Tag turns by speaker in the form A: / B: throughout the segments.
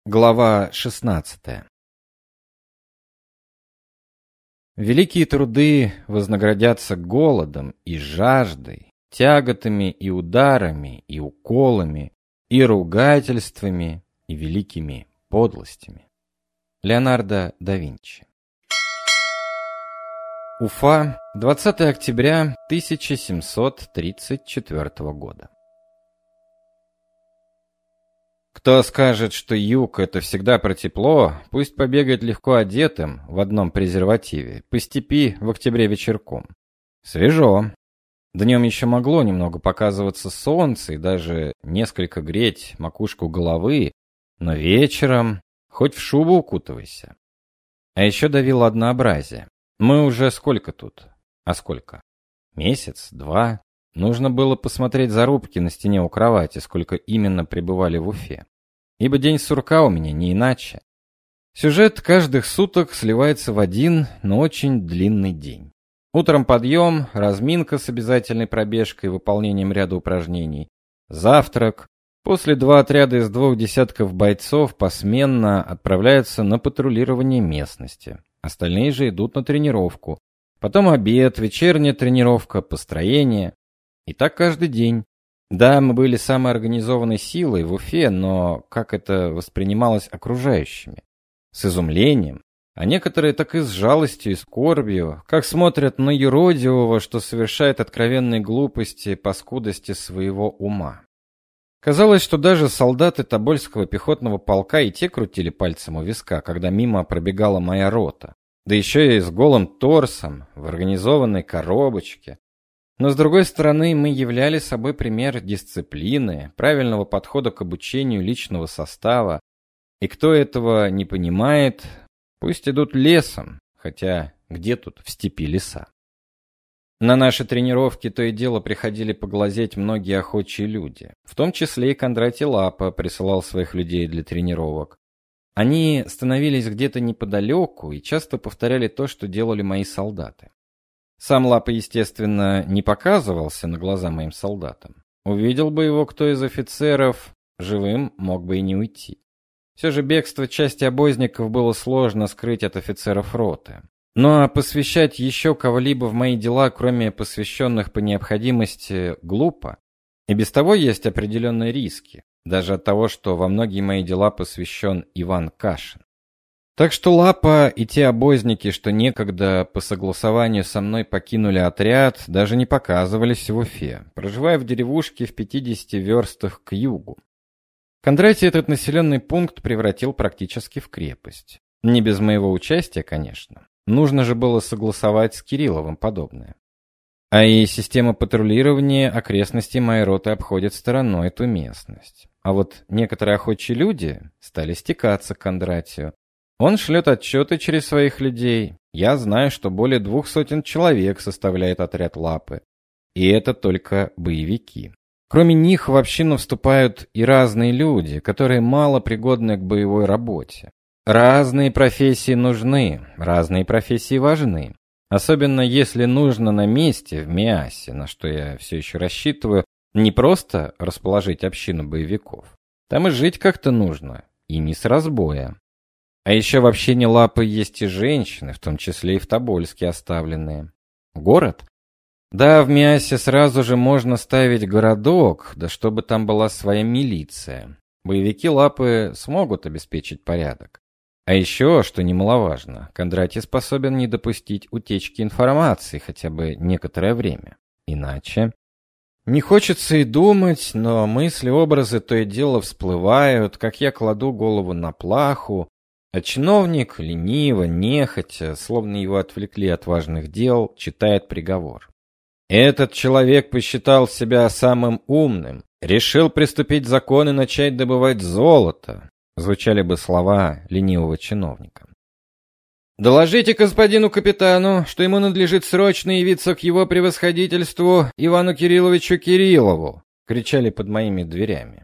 A: Глава 16. Великие труды вознаградятся голодом и жаждой, тяготами и ударами, и уколами, и ругательствами, и великими подлостями. Леонардо да Винчи. Уфа, 20 октября 1734 года. Кто скажет, что юг — это всегда про тепло, пусть побегает легко одетым в одном презервативе по степи в октябре вечерком. Свежо. Днем еще могло немного показываться солнце и даже несколько греть макушку головы, но вечером хоть в шубу укутывайся. А еще давило однообразие. Мы уже сколько тут? А сколько? Месяц, два. Нужно было посмотреть зарубки на стене у кровати, сколько именно пребывали в Уфе. Ибо день сурка у меня не иначе. Сюжет каждых суток сливается в один, но очень длинный день. Утром подъем, разминка с обязательной пробежкой и выполнением ряда упражнений, завтрак. После 2 отряда из 2 десятков бойцов посменно отправляются на патрулирование местности. Остальные же идут на тренировку. Потом обед, вечерняя тренировка, построение. И так каждый день. Да, мы были самой организованной силой в Уфе, но как это воспринималось окружающими? С изумлением, а некоторые так и с жалостью и скорбью, как смотрят на юродивого, что совершает откровенные глупости по скудости своего ума. Казалось, что даже солдаты Тобольского пехотного полка и те крутили пальцем у виска, когда мимо пробегала моя рота. Да еще и с голым торсом, в организованной коробочке. Но, с другой стороны, мы являли собой пример дисциплины, правильного подхода к обучению личного состава. И кто этого не понимает, пусть идут лесом, хотя где тут в степи леса. На наши тренировки то и дело приходили поглазеть многие охочие люди. В том числе и Кондратий Лапа присылал своих людей для тренировок. Они становились где-то неподалеку и часто повторяли то, что делали мои солдаты. Сам Лапа, естественно, не показывался на глаза моим солдатам. Увидел бы его кто из офицеров, живым мог бы и не уйти. Все же бегство части обозников было сложно скрыть от офицеров роты. Ну а посвящать еще кого-либо в мои дела, кроме посвященных по необходимости, глупо. И без того есть определенные риски, даже от того, что во многие мои дела посвящен Иван Кашин. Так что Лапа и те обозники, что некогда по согласованию со мной покинули отряд, даже не показывались в Уфе, проживая в деревушке в 50 верстах к югу. Кондратий этот населенный пункт превратил практически в крепость. Не без моего участия, конечно. Нужно же было согласовать с Кирилловым подобное. А и система патрулирования окрестностей моей роты обходит стороной эту местность. А вот некоторые охочие люди стали стекаться к Кондратию. Он шлет отчеты через своих людей. Я знаю, что более 200 человек составляет отряд Лапы. И это только боевики. Кроме них в общину вступают и разные люди, которые мало пригодны к боевой работе. Разные профессии нужны, разные профессии важны. Особенно если нужно на месте, в Миасе, на что я все еще рассчитываю, не просто расположить общину боевиков. Там и жить как-то нужно, и не с разбоя. А еще в общине Лапы есть и женщины, в том числе и в Тобольске оставленные. Город? Да, в Миасе сразу же можно ставить городок, да чтобы там была своя милиция. Боевики Лапы смогут обеспечить порядок. А еще, что немаловажно, Кондратий способен не допустить утечки информации хотя бы некоторое время. Иначе... Не хочется и думать, но мысли, образы то и дело всплывают, как я кладу голову на плаху, а чиновник, лениво, нехотя, словно его отвлекли от важных дел, читает приговор. Этот человек посчитал себя самым умным, решил приступить закон и начать добывать золото, звучали бы слова ленивого чиновника. «Доложите господину капитану, что ему надлежит срочно явиться к его превосходительству Ивану Кирилловичу Кириллову», кричали под моими дверями.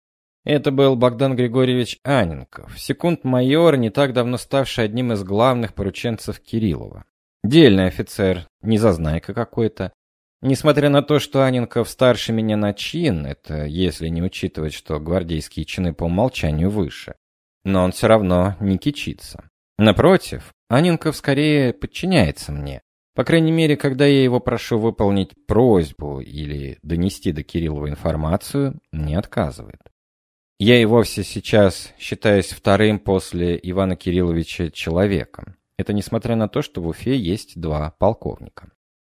A: Это был Богдан Григорьевич Анненков, секунд-майор, не так давно ставший одним из главных порученцев Кириллова. Дельный офицер, незазнайка какой-то. Несмотря на то, что Анненков старше меня на чин, это если не учитывать, что гвардейские чины по умолчанию выше, Но он все равно не кичится. Напротив, Анненков скорее подчиняется мне. По крайней мере, когда я его прошу выполнить просьбу или донести до Кириллова информацию, не отказывает. Я и вовсе сейчас считаюсь вторым после Ивана Кирилловича человеком. Это несмотря на то, что в Уфе есть 2 полковника.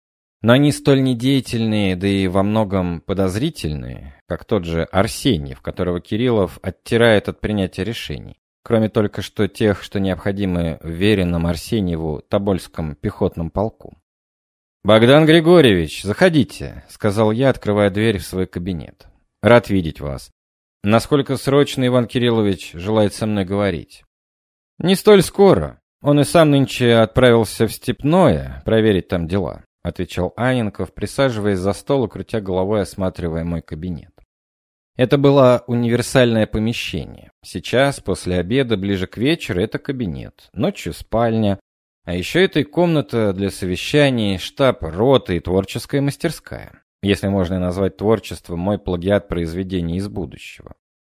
A: Но они столь недеятельные, да и во многом подозрительные, как тот же Арсеньев, которого Кириллов оттирает от принятия решений. Кроме только что тех, что необходимы вверенном Арсеньеву Тобольском пехотном полку. «Богдан Григорьевич, заходите», — сказал я, открывая дверь в свой кабинет. «Рад видеть вас. Насколько срочно Иван Кириллович желает со мной говорить?» «Не столь скоро. Он и сам нынче отправился в Степное проверить там дела», — отвечал Анненков, присаживаясь за стол и крутя головой, осматривая мой кабинет. Это было универсальное помещение. Сейчас, после обеда, ближе к вечеру, это кабинет. Ночью спальня. А еще это и комната для совещаний, штаб роты и творческая мастерская. Если можно назвать творчеством мой плагиат произведений из будущего.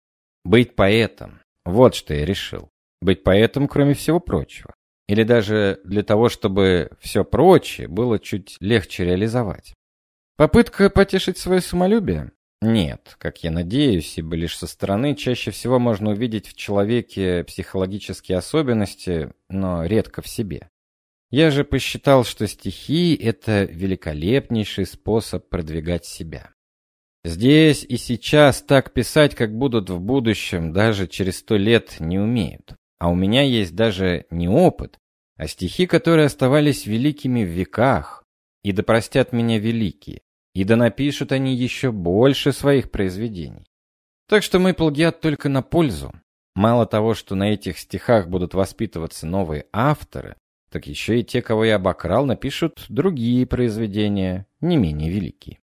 A: Быть поэтом. Вот что я решил. Быть поэтом, кроме всего прочего. Или даже для того, чтобы все прочее было чуть легче реализовать. Попытка потешить свое самолюбие? Нет, как я надеюсь, ибо лишь со стороны чаще всего можно увидеть в человеке психологические особенности, но редко в себе. Я же посчитал, что стихи — это великолепнейший способ продвигать себя. Здесь и сейчас так писать, как будут в будущем, даже через 100 лет не умеют. А у меня есть даже не опыт, а стихи, которые оставались великими в веках, и да простят меня великие. И да напишут они еще больше своих произведений. Так что мой плагиат только на пользу. Мало того, что на этих стихах будут воспитываться новые авторы, так еще и те, кого я обокрал, напишут другие произведения, не менее великие.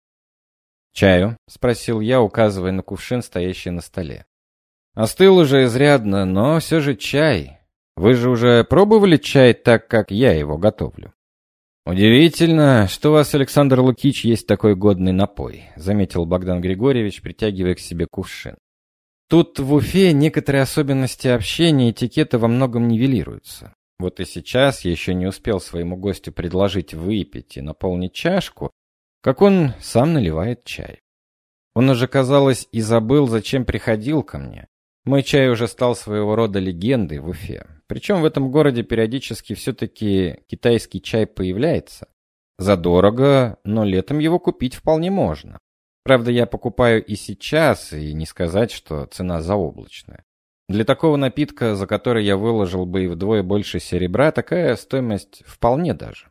A: «Чаю?» — спросил я, указывая на кувшин, стоящий на столе. «Остыл уже изрядно, но все же чай. Вы же уже пробовали чай так, как я его готовлю?» «Удивительно, что у вас, Александр Лукич, есть такой годный напой», — заметил Богдан Григорьевич, притягивая к себе кувшин. «Тут в Уфе некоторые особенности общения и этикета во многом нивелируются. Вот и сейчас я еще не успел своему гостю предложить выпить и наполнить чашку, как он сам наливает чай. Он уже, казалось, и забыл, зачем приходил ко мне. Мой чай уже стал своего рода легендой в Уфе. Причем в этом городе периодически все-таки китайский чай появляется. Задорого, но летом его купить вполне можно. Правда, я покупаю и сейчас, и не сказать, что цена заоблачная. Для такого напитка, за который я выложил бы и вдвое больше серебра, такая стоимость вполне даже.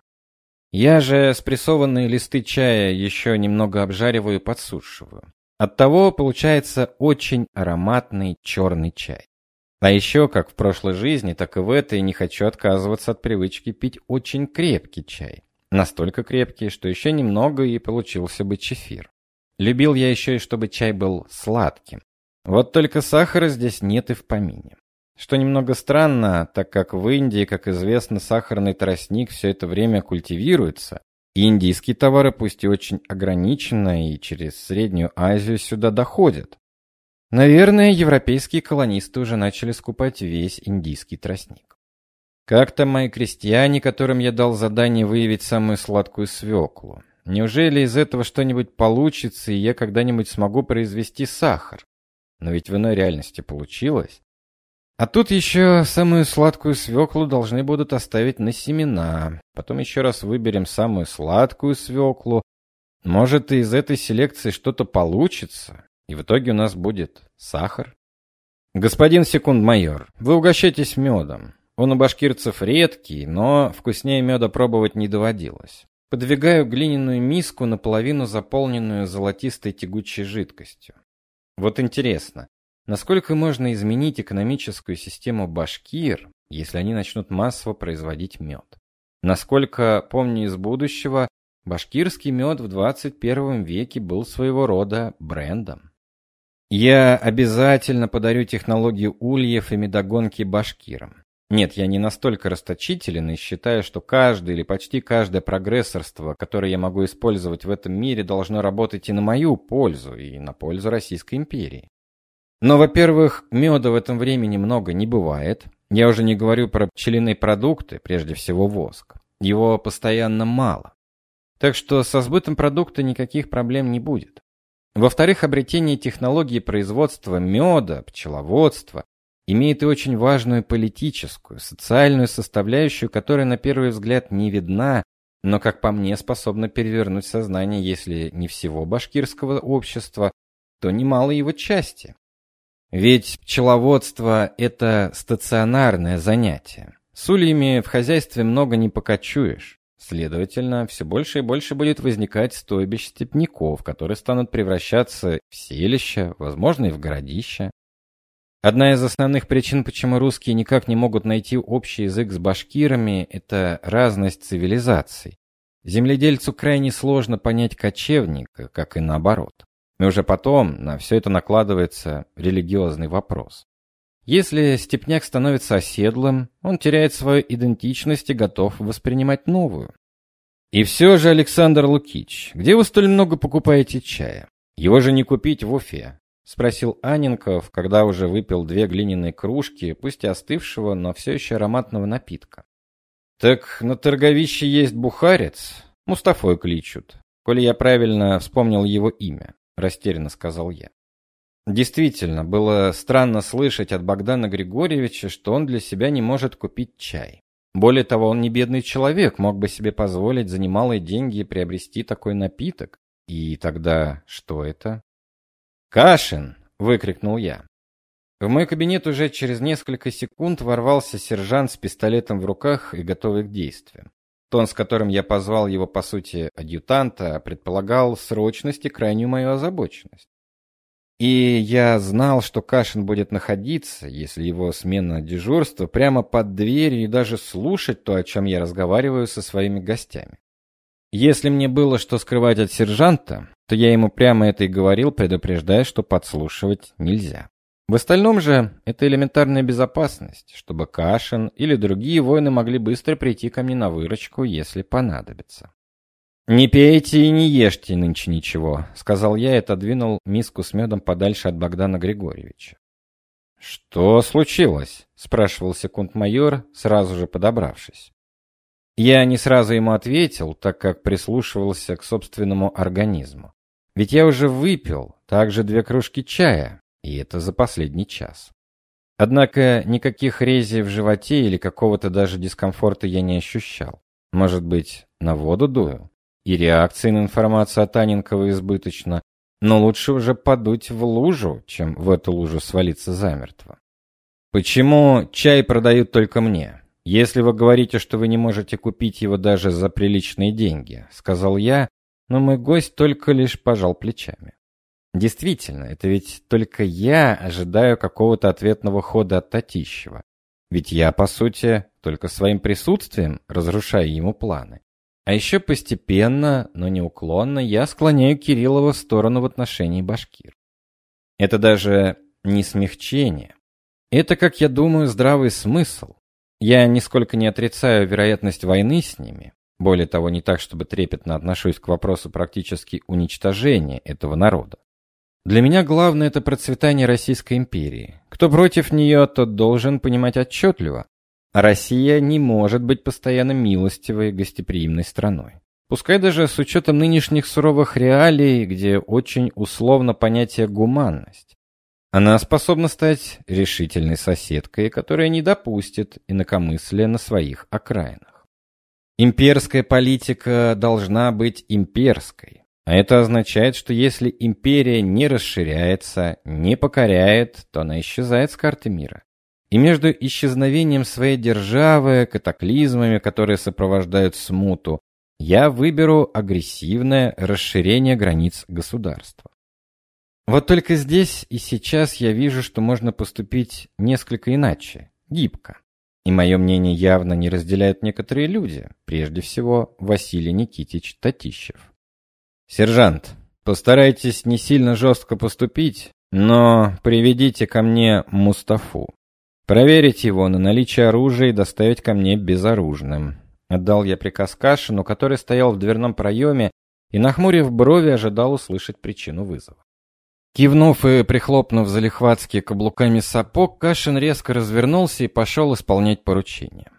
A: Я же спрессованные листы чая еще немного обжариваю и подсушиваю. Оттого получается очень ароматный черный чай. А еще, как в прошлой жизни, так и в этой, не хочу отказываться от привычки пить очень крепкий чай. Настолько крепкий, что еще немного и получился бы чефир. Любил я еще и чтобы чай был сладким. Вот только сахара здесь нет и в помине. Что немного странно, так как в Индии, как известно, сахарный тростник все это время культивируется, и индийские товары, пусть и очень ограниченно, и через Среднюю Азию сюда доходят. Наверное, европейские колонисты уже начали скупать весь индийский тростник. Как-то мои крестьяне, которым я дал задание выявить самую сладкую свеклу. Неужели из этого что-нибудь получится, и я когда-нибудь смогу произвести сахар? Но ведь в иной реальности получилось. А тут еще самую сладкую свеклу должны будут оставить на семена. Потом еще раз выберем самую сладкую свеклу. Может, и из этой селекции что-то получится, и в итоге у нас будет сахар. Господин секунд-майор, вы угощайтесь медом. Он у башкирцев редкий, но вкуснее меда пробовать не доводилось. Подвигаю глиняную миску, наполовину заполненную золотистой тягучей жидкостью. Вот интересно, насколько можно изменить экономическую систему башкир, если они начнут массово производить мед? Насколько, помню из будущего, башкирский мед в 21 веке был своего рода брендом. Я обязательно подарю технологию ульев и медогонки башкирам. Нет, я не настолько расточителен и считаю, что каждое или почти каждое прогрессорство, которое я могу использовать в этом мире, должно работать и на мою пользу, и на пользу Российской империи. Но, во-первых, меда в этом времени много не бывает. Я уже не говорю про пчелиные продукты, прежде всего воск. Его постоянно мало. Так что со сбытом продукта никаких проблем не будет. Во-вторых, обретение технологии производства меда, пчеловодства имеет и очень важную политическую, социальную составляющую, которая на первый взгляд не видна, но, как по мне, способна перевернуть сознание, если не всего башкирского общества, то немало его части. Ведь пчеловодство – это стационарное занятие. С ульями в хозяйстве много не покочуешь. Следовательно, все больше и больше будет возникать стойбищ степняков, которые станут превращаться в селища, возможно, и в городища. Одна из основных причин, почему русские никак не могут найти общий язык с башкирами, это разность цивилизаций. Земледельцу крайне сложно понять кочевника, как и наоборот. И уже потом на все это накладывается религиозный вопрос. Если степняк становится оседлым, он теряет свою идентичность и готов воспринимать новую. И все же, Александр Лукич, где вы столь много покупаете чая? Его же не купить в Уфе, спросил Анненков, когда уже выпил 2 глиняные кружки, пусть и остывшего, но все еще ароматного напитка. Так на торговище есть бухарец, Мустафой кличут, коли я правильно вспомнил его имя, растерянно сказал я. Действительно, было странно слышать от Богдана Григорьевича, что он для себя не может купить чай. Более того, он не бедный человек, мог бы себе позволить за немалые деньги приобрести такой напиток. И тогда что это? «Кашин!» — выкрикнул я. В мой кабинет уже через несколько секунд ворвался сержант с пистолетом в руках и готовый к действиям. Тон, с которым я позвал его, по сути, адъютанта, предполагал срочность и крайнюю мою озабоченность. И я знал, что Кашин будет находиться, если его смена дежурства, прямо под дверью и даже слушать то, о чем я разговариваю со своими гостями. Если мне было что скрывать от сержанта, то я ему прямо это и говорил, предупреждая, что подслушивать нельзя. В остальном же это элементарная безопасность, чтобы Кашин или другие воины могли быстро прийти ко мне на выручку, если понадобится. «Не пейте и не ешьте нынче ничего», — сказал я и отодвинул миску с медом подальше от Богдана Григорьевича. «Что случилось?» — спрашивал секунд-майор, сразу же подобравшись. Я не сразу ему ответил, так как прислушивался к собственному организму. Ведь я уже выпил также 2 кружки чая, и это за последний час. Однако никаких резей в животе или какого-то даже дискомфорта я не ощущал. Может быть, на воду дую? И реакции на информацию от Анненкова избыточно, но лучше уже подуть в лужу, чем в эту лужу свалиться замертво. «Почему чай продают только мне? Если вы говорите, что вы не можете купить его даже за приличные деньги», — сказал я, но мой гость только лишь пожал плечами. Действительно, это ведь только я ожидаю какого-то ответного хода от Татищева. Ведь я, по сути, только своим присутствием разрушаю ему планы. А еще постепенно, но неуклонно я склоняю Кириллова в сторону в отношении башкир. Это даже не смягчение. Это, как я думаю, здравый смысл. Я нисколько не отрицаю вероятность войны с ними. Более того, не так, чтобы трепетно отношусь к вопросу практически уничтожения этого народа. Для меня главное – это процветание Российской империи. Кто против нее, тот должен понимать отчетливо. Россия не может быть постоянно милостивой, гостеприимной страной. Пускай даже с учетом нынешних суровых реалий, где очень условно понятие «гуманность». Она способна стать решительной соседкой, которая не допустит инакомыслия на своих окраинах. Имперская политика должна быть имперской. А это означает, что если империя не расширяется, не покоряет, то она исчезает с карты мира. И между исчезновением своей державы, катаклизмами, которые сопровождают смуту, я выберу агрессивное расширение границ государства. Вот только здесь и сейчас я вижу, что можно поступить несколько иначе, гибко. И мое мнение явно не разделяют некоторые люди, прежде всего Василий Никитич Татищев. «Сержант, постарайтесь не сильно жестко поступить, но приведите ко мне Мустафу. Проверить его на наличие оружия и доставить ко мне безоружным». Отдал я приказ Кашину, который стоял в дверном проеме и, нахмурив брови, ожидал услышать причину вызова. Кивнув и прихлопнув залихватски каблуками сапог, Кашин резко развернулся и пошел исполнять поручение.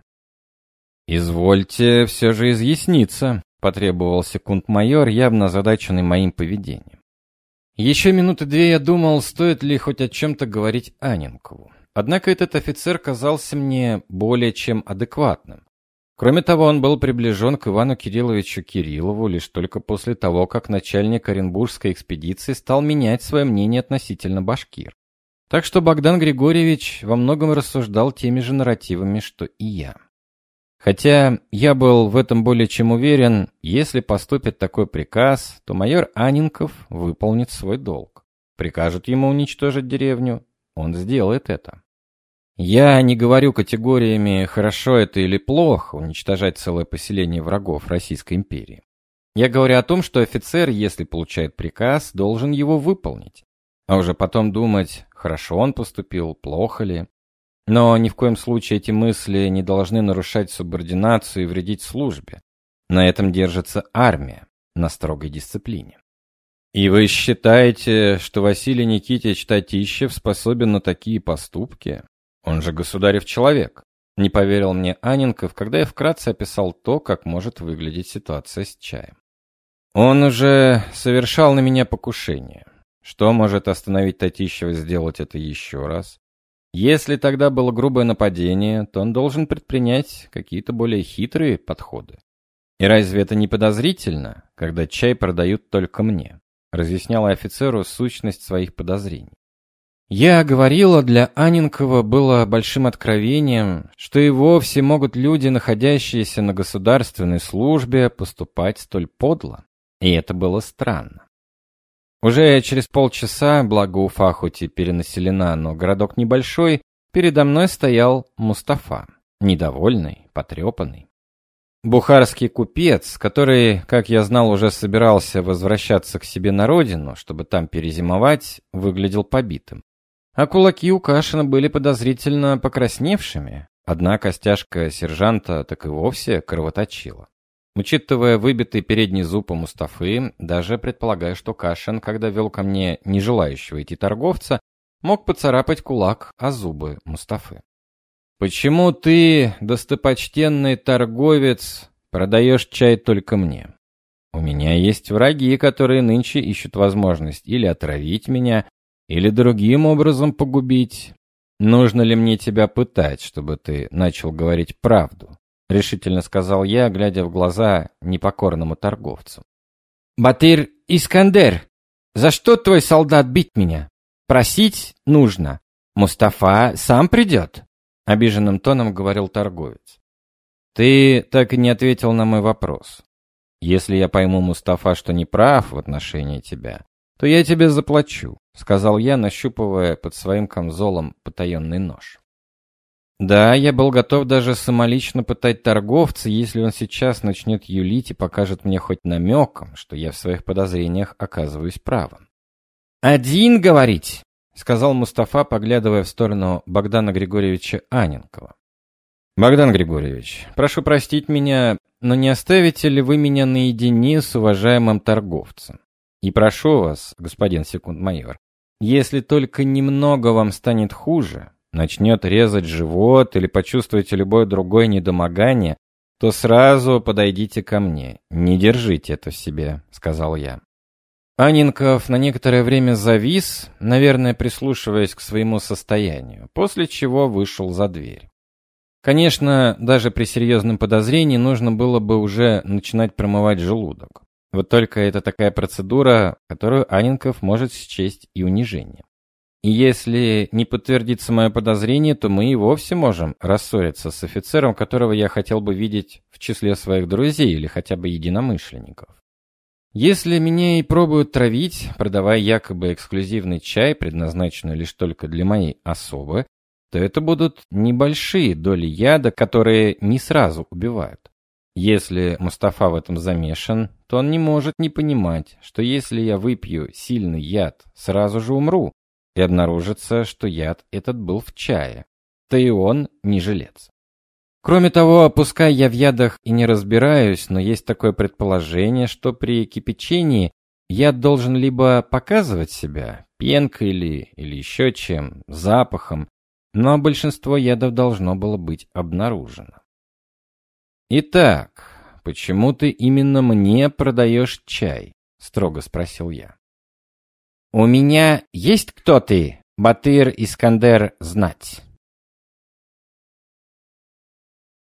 A: «Извольте все же изъясниться», — потребовал секунд-майор, явно озадаченный моим поведением. Еще минуты две я думал, стоит ли хоть о чем-то говорить Анненкову. Однако этот офицер казался мне более чем адекватным. Кроме того, он был приближен к Ивану Кирилловичу Кириллову лишь только после того, как начальник Оренбургской экспедиции стал менять свое мнение относительно башкир. Так что Богдан Григорьевич во многом рассуждал теми же нарративами, что и я. Хотя я был в этом более чем уверен, если поступит такой приказ, то майор Анненков выполнит свой долг. Прикажут ему уничтожить деревню, он сделает это. Я не говорю категориями «хорошо это» или «плохо» уничтожать целое поселение врагов Российской империи. Я говорю о том, что офицер, если получает приказ, должен его выполнить. А уже потом думать, хорошо он поступил, плохо ли. Но ни в коем случае эти мысли не должны нарушать субординацию и вредить службе. На этом держится армия, на строгой дисциплине. И вы считаете, что Василий Никитич Татищев способен на такие поступки? Он же государев человек. Не поверил мне Анненков, когда я вкратце описал то, как может выглядеть ситуация с чаем. Он уже совершал на меня покушение. Что может остановить Татищева сделать это еще раз? Если тогда было грубое нападение, то он должен предпринять какие-то более хитрые подходы. И разве это не подозрительно, когда чай продают только мне? Разъясняла офицеру сущность своих подозрений. Я говорила, для Анненкова было большим откровением, что и вовсе могут люди, находящиеся на государственной службе, поступать столь подло. И это было странно. Уже через полчаса, благо Уфа хоть и перенаселена, но городок небольшой, передо мной стоял Мустафа, недовольный, потрепанный. Бухарский купец, который, как я знал, уже собирался возвращаться к себе на родину, чтобы там перезимовать, выглядел побитым. А кулаки у Кашина были подозрительно покрасневшими, одна костяшка сержанта так и вовсе кровоточила. Учитывая выбитый передний зуб у Мустафы, даже предполагаю, что Кашин, когда вел ко мне не желающего идти торговца, мог поцарапать кулак о зубы Мустафы. «Почему ты, достопочтенный торговец, продаешь чай только мне? У меня есть враги, которые нынче ищут возможность или отравить меня, или другим образом погубить. Нужно ли мне тебя пытать, чтобы ты начал говорить правду?» — решительно сказал я, глядя в глаза непокорному торговцу. «Батыр Искандер, за что твой солдат бить меня? Просить нужно. Мустафа сам придет», — обиженным тоном говорил торговец. «Ты так и не ответил на мой вопрос. Если я пойму, Мустафа, что не прав в отношении тебя, то я тебе заплачу», — сказал я, нащупывая под своим камзолом потаенный нож. Да, я был готов даже самолично пытать торговца, если он сейчас начнет юлить и покажет мне хоть намеком, что я в своих подозрениях оказываюсь правым. «Один говорить», — сказал Мустафа, поглядывая в сторону Богдана Григорьевича Анненкова. «Богдан Григорьевич, прошу простить меня, но не оставите ли вы меня наедине с уважаемым торговцем? И прошу вас, господин секунд-майор, если только немного вам станет хуже, начнет резать живот или почувствуете любое другое недомогание, то сразу подойдите ко мне. Не держите это в себе», — сказал я. Анненков на некоторое время завис, наверное, прислушиваясь к своему состоянию, после чего вышел за дверь. Конечно, даже при серьезном подозрении нужно было бы уже начинать промывать желудок. Вот только это такая процедура, которую Анненков может счесть и унижением. И если не подтвердится мое подозрение, то мы и вовсе можем рассориться с офицером, которого я хотел бы видеть в числе своих друзей или хотя бы единомышленников. Если меня и пробуют травить, продавая якобы эксклюзивный чай, предназначенный лишь только для моей особы, то это будут небольшие доли яда, которые не сразу убивают. Если Мустафа в этом замешан, то он не может не понимать, что если я выпью сильный яд, сразу же умру, и обнаружится, что яд этот был в чае, то и он не жилец. Кроме того, пускай я в ядах и не разбираюсь, но есть такое предположение, что при кипячении Я должен либо показывать себя, пенкой или еще чем, запахом, но большинство ядов должно было быть обнаружено. «Итак, почему ты именно мне продаешь чай?» — строго спросил я. «У меня есть кто ты, Батыр Искандер, знать?»